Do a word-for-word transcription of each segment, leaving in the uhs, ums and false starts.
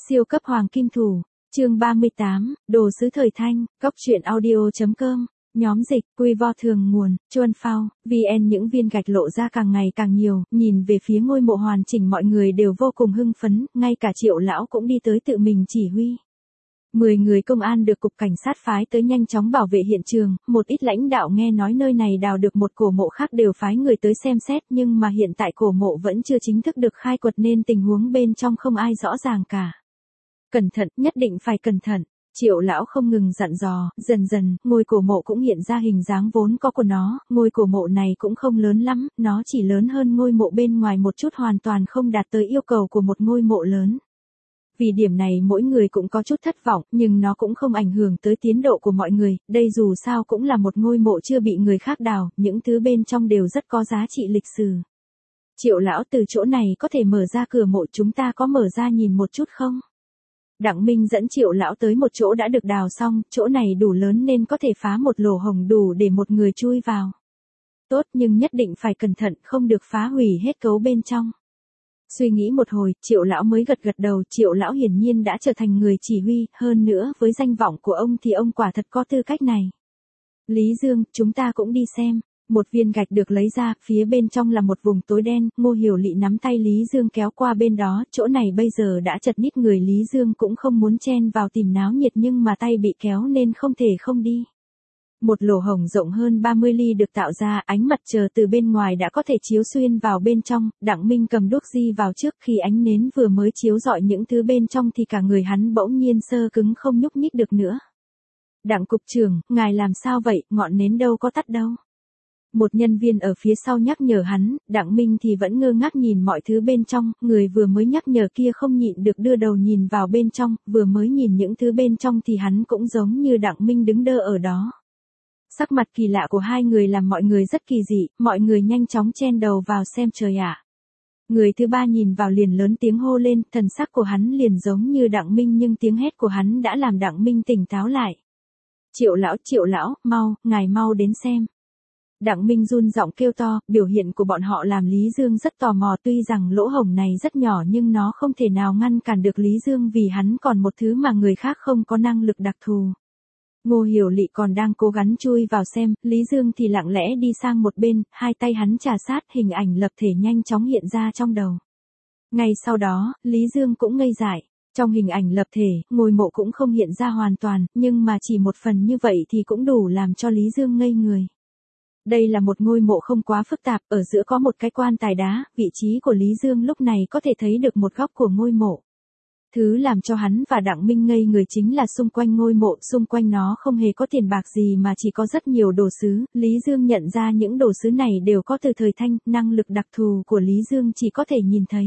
Siêu cấp hoàng kim thủ, chương ba mươi tám, đồ sứ thời thanh, góc truyện audio.com, nhóm dịch, quy vo thường nguồn, chuan phao, vn những viên gạch lộ ra càng ngày càng nhiều, nhìn về phía ngôi mộ hoàn chỉnh mọi người đều vô cùng hưng phấn, ngay cả Triệu lão cũng đi tới tự mình chỉ huy. Mười người công an được cục cảnh sát phái tới nhanh chóng bảo vệ hiện trường, một ít lãnh đạo nghe nói nơi này đào được một cổ mộ khác đều phái người tới xem xét nhưng mà hiện tại cổ mộ vẫn chưa chính thức được khai quật nên tình huống bên trong không ai rõ ràng cả. Cẩn thận, nhất định phải cẩn thận. Triệu lão không ngừng dặn dò, dần dần, ngôi cổ mộ cũng hiện ra hình dáng vốn có của nó, ngôi cổ mộ này cũng không lớn lắm, nó chỉ lớn hơn ngôi mộ bên ngoài một chút hoàn toàn không đạt tới yêu cầu của một ngôi mộ lớn. Vì điểm này mỗi người cũng có chút thất vọng, nhưng nó cũng không ảnh hưởng tới tiến độ của mọi người, đây dù sao cũng là một ngôi mộ chưa bị người khác đào, những thứ bên trong đều rất có giá trị lịch sử. Triệu lão từ chỗ này có thể mở ra cửa mộ, chúng ta có mở ra nhìn một chút không? Đặng Minh dẫn Triệu lão tới một chỗ đã được đào xong, chỗ này đủ lớn nên có thể phá một lỗ hổng đủ để một người chui vào. Tốt, nhưng nhất định phải cẩn thận, không được phá hủy hết cấu bên trong. Suy nghĩ một hồi, Triệu lão mới gật gật đầu, Triệu lão hiển nhiên đã trở thành người chỉ huy, hơn nữa với danh vọng của ông thì ông quả thật có tư cách này. Lý Dương, chúng ta cũng đi xem. Một viên gạch được lấy ra, phía bên trong là một vùng tối đen, Ngô Hiểu Lị nắm tay Lý Dương kéo qua bên đó, chỗ này bây giờ đã chật ních, người Lý Dương cũng không muốn chen vào tìm náo nhiệt nhưng mà tay bị kéo nên không thể không đi. Một lỗ hổng rộng hơn ba mươi ly được tạo ra, ánh mặt trời từ bên ngoài đã có thể chiếu xuyên vào bên trong, Đặng Minh cầm đuốc di vào trước, khi ánh nến vừa mới chiếu rọi những thứ bên trong thì cả người hắn bỗng nhiên sơ cứng không nhúc nhích được nữa. Đặng cục trưởng, ngài làm sao vậy, ngọn nến đâu có tắt đâu. Một nhân viên ở phía sau nhắc nhở hắn, Đặng Minh thì vẫn ngơ ngác nhìn mọi thứ bên trong, người vừa mới nhắc nhở kia không nhịn được đưa đầu nhìn vào bên trong, vừa mới nhìn những thứ bên trong thì hắn cũng giống như Đặng Minh đứng đơ ở đó. Sắc mặt kỳ lạ của hai người làm mọi người rất kỳ dị, mọi người nhanh chóng chen đầu vào xem trời ạ. Người thứ ba nhìn vào liền lớn tiếng hô lên, thần sắc của hắn liền giống như Đặng Minh nhưng tiếng hét của hắn đã làm Đặng Minh tỉnh táo lại. Triệu lão, Triệu lão, mau, ngài mau đến xem. Đặng Minh run giọng kêu to, biểu hiện của bọn họ làm Lý Dương rất tò mò, tuy rằng lỗ hổng này rất nhỏ nhưng nó không thể nào ngăn cản được Lý Dương vì hắn còn một thứ mà người khác không có năng lực đặc thù. Ngô Hiểu Lị còn đang cố gắng chui vào xem, Lý Dương thì lặng lẽ đi sang một bên, hai tay hắn trà sát, hình ảnh lập thể nhanh chóng hiện ra trong đầu. Ngay sau đó, Lý Dương cũng ngây dại. Trong hình ảnh lập thể, ngôi mộ cũng không hiện ra hoàn toàn, nhưng mà chỉ một phần như vậy thì cũng đủ làm cho Lý Dương ngây người. Đây là một ngôi mộ không quá phức tạp, ở giữa có một cái quan tài đá, vị trí của Lý Dương lúc này có thể thấy được một góc của ngôi mộ. Thứ làm cho hắn và Đặng Minh ngây người chính là xung quanh ngôi mộ, xung quanh nó không hề có tiền bạc gì mà chỉ có rất nhiều đồ sứ, Lý Dương nhận ra những đồ sứ này đều có từ thời Thanh, năng lực đặc thù của Lý Dương chỉ có thể nhìn thấy.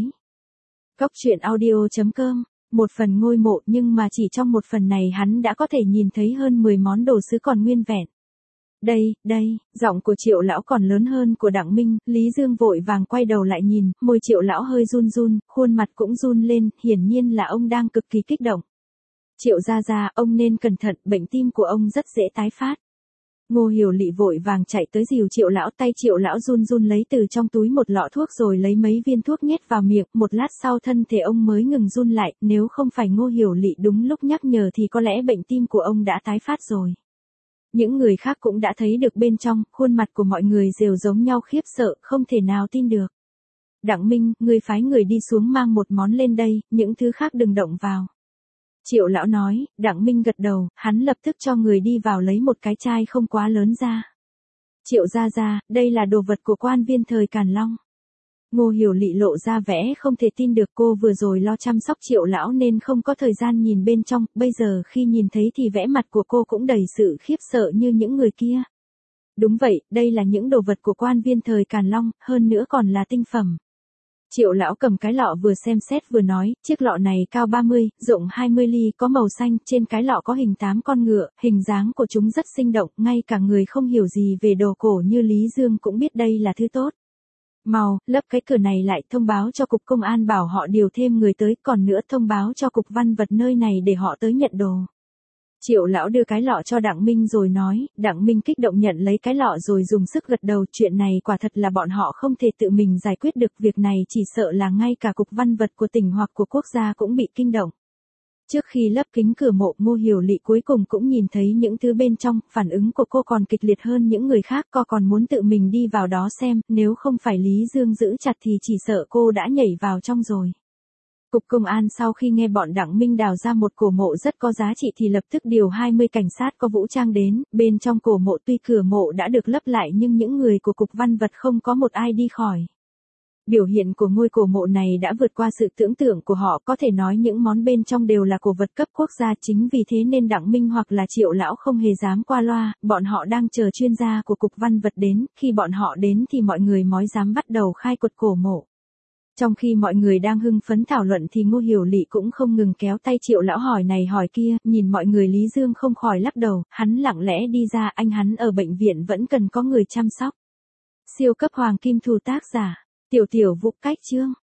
Góc truyện audio.com, một phần ngôi mộ nhưng mà chỉ trong một phần này hắn đã có thể nhìn thấy hơn mười món đồ sứ còn nguyên vẹn. Đây, đây, giọng của Triệu lão còn lớn hơn của Đặng Minh, Lý Dương vội vàng quay đầu lại nhìn, môi Triệu lão hơi run run, khuôn mặt cũng run lên, hiển nhiên là ông đang cực kỳ kích động. Triệu gia gia, ông nên cẩn thận, bệnh tim của ông rất dễ tái phát. Ngô Hiểu Lị vội vàng chạy tới dìu Triệu lão, tay Triệu lão run run lấy từ trong túi một lọ thuốc rồi lấy mấy viên thuốc nhét vào miệng, một lát sau thân thể ông mới ngừng run lại, nếu không phải Ngô Hiểu Lị đúng lúc nhắc nhở thì có lẽ bệnh tim của ông đã tái phát rồi. Những người khác cũng đã thấy được bên trong, khuôn mặt của mọi người đều giống nhau khiếp sợ, không thể nào tin được. Đặng Minh, người phái người đi xuống mang một món lên đây, những thứ khác đừng động vào. Triệu lão nói, Đặng Minh gật đầu, hắn lập tức cho người đi vào lấy một cái chai không quá lớn ra. Triệu gia gia, đây là đồ vật của quan viên thời Càn Long. Ngô Hiểu Lị lộ ra vẻ không thể tin được, cô vừa rồi lo chăm sóc Triệu lão nên không có thời gian nhìn bên trong, bây giờ khi nhìn thấy thì vẻ mặt của cô cũng đầy sự khiếp sợ như những người kia. Đúng vậy, đây là những đồ vật của quan viên thời Càn Long, hơn nữa còn là tinh phẩm. Triệu lão cầm cái lọ vừa xem xét vừa nói, chiếc lọ này cao ba mươi, rộng hai mươi ly, có màu xanh, trên cái lọ có hình tám con ngựa, hình dáng của chúng rất sinh động, ngay cả người không hiểu gì về đồ cổ như Lý Dương cũng biết đây là thứ tốt. Mau, lấp cái cửa này lại, thông báo cho cục công an bảo họ điều thêm người tới, còn nữa thông báo cho cục văn vật nơi này để họ tới nhận đồ. Triệu lão đưa cái lọ cho Đặng Minh rồi nói, Đặng Minh kích động nhận lấy cái lọ rồi dùng sức gật đầu, chuyện này quả thật là bọn họ không thể tự mình giải quyết được, việc này chỉ sợ là ngay cả cục văn vật của tỉnh hoặc của quốc gia cũng bị kinh động. Trước khi lấp kính cửa mộ, Ngô Hiểu Lị cuối cùng cũng nhìn thấy những thứ bên trong, phản ứng của cô còn kịch liệt hơn những người khác, cô còn muốn tự mình đi vào đó xem, nếu không phải Lý Dương giữ chặt thì chỉ sợ cô đã nhảy vào trong rồi. Cục công an sau khi nghe bọn Đặng Minh đào ra một cổ mộ rất có giá trị thì lập tức điều hai mươi cảnh sát có vũ trang đến, bên trong cổ mộ tuy cửa mộ đã được lấp lại nhưng những người của cục văn vật không có một ai đi khỏi. Biểu hiện của ngôi cổ mộ này đã vượt qua sự tưởng tượng của họ, có thể nói những món bên trong đều là cổ vật cấp quốc gia, chính vì thế nên Đặng Minh hoặc là Triệu lão không hề dám qua loa, bọn họ đang chờ chuyên gia của cục văn vật đến, khi bọn họ đến thì mọi người mới dám bắt đầu khai quật cổ mộ. Trong khi mọi người đang hưng phấn thảo luận thì Ngô Hiểu Lị cũng không ngừng kéo tay Triệu lão hỏi này hỏi kia, nhìn mọi người Lý Dương không khỏi lắc đầu, hắn lặng lẽ đi ra, anh hắn ở bệnh viện vẫn cần có người chăm sóc. Siêu cấp hoàng kim thù tác giả, Tiểu Tiểu Vũ cách chương.